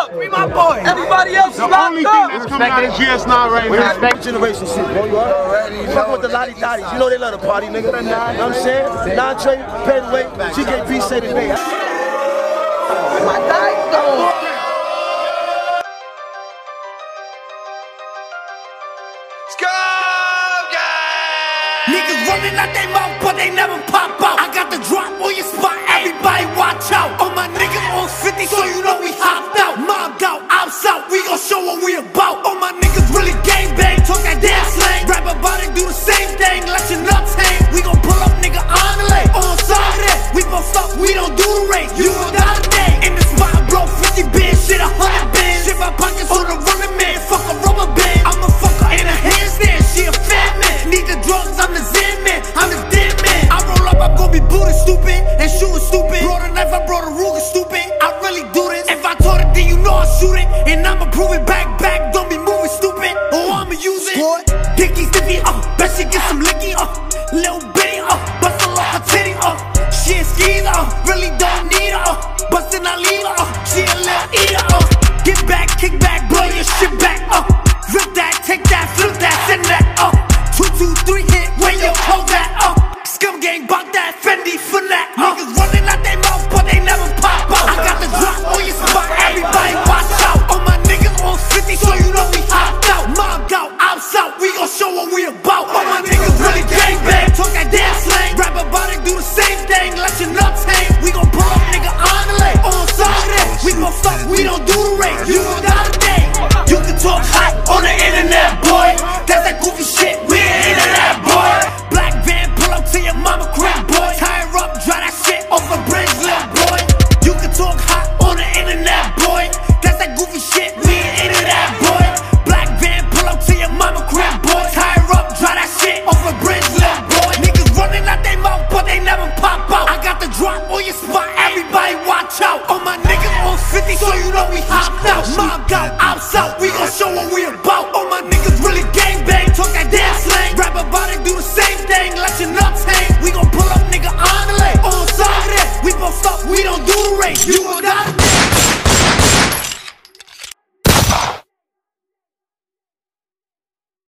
Free my boy. Everybody else is locked up. The only thing that's coming out of GS9 right now. Respect generation shit, bro. You already fucking with the Lottie Dotties. You know they love the party, nigga. You know what I'm saying? Nontre, Pedway, GKP say today. My dice though. Niggas running out their mouth, but they never pop out. I got the drop on your spot, everybody watch out. All my niggas on 50, so you know we hopped out. Mobbed out, outside, we gon' show what we about. All my niggas really gang bang, talk that damn slang. Rap about it, do the same thing, let your nuts hang. We gon' pull up, nigga, on the lane. On Saturday, we gon' stop, we don't do the race. You don't got a day. In the spot, bro, 50 bands, shit 100 bands. Shit my pockets on the running man, fuck a rubber band. I'm a fucker in a handstand, she a fat man. Need the drugs, I'm the Zen man, I'm the dead man. I roll up, I'm gon' be booty stupid and shooting stupid. Brought a knife, I brought a Ruger stupid. I really do this. If I taught it, then you know I shoot it. And I'ma prove it back, don't be moving stupid. Or I'ma use it. Dicky stiffy, bet she get some licky, little bitty, bust a lock her titty, she a skeezer, really don't need her, bustin' I leave her, she a little eater, get back, kick back, blow your shit back, rip that, take that, flip that, send that, 2, 2, 3 hit, when you hold that, scum gang, bout that, Fendi for that, niggas running out their mouth, but they never pop out, I got the drop on your spot, everybody watch out, all my niggas on 50, so you know we hopped out, mobbed out, outside, we gon' show what we about, all my niggas really gang bang, talk that damn slang, rap about it, do the same thing, let your nuts hang, we gon' pull up, nigga, on the lane, on Saturday, we gon' stop, we don't do the race, you don't got a day, you can talk hot on the internet, boy, that's that goofy shit, we ain't into that, boy, black van, pull up to your mama crib, boy, tie her up, dry that shit off a bridge, little boy, you can talk hot on the internet, boy, that's that goofy shit, we ain't into that, boy, black van, pull up to your mama crib, boy, tie her up, dry that shit off a bridge, little boy, niggas running out their mouth, but they never pop out, I got the drop on your spot, everybody watch out, all my niggas on 50, so you know we hopped out, mobbed out, outside, we gon' show what we about, all my niggas really gang bang, talk that damn slang, rap about it, do the same thing, let your nuts hang, we gon' pull up, nigga, on the lane, on Saturday, we gon' stop, we don't do the race, you gon' die.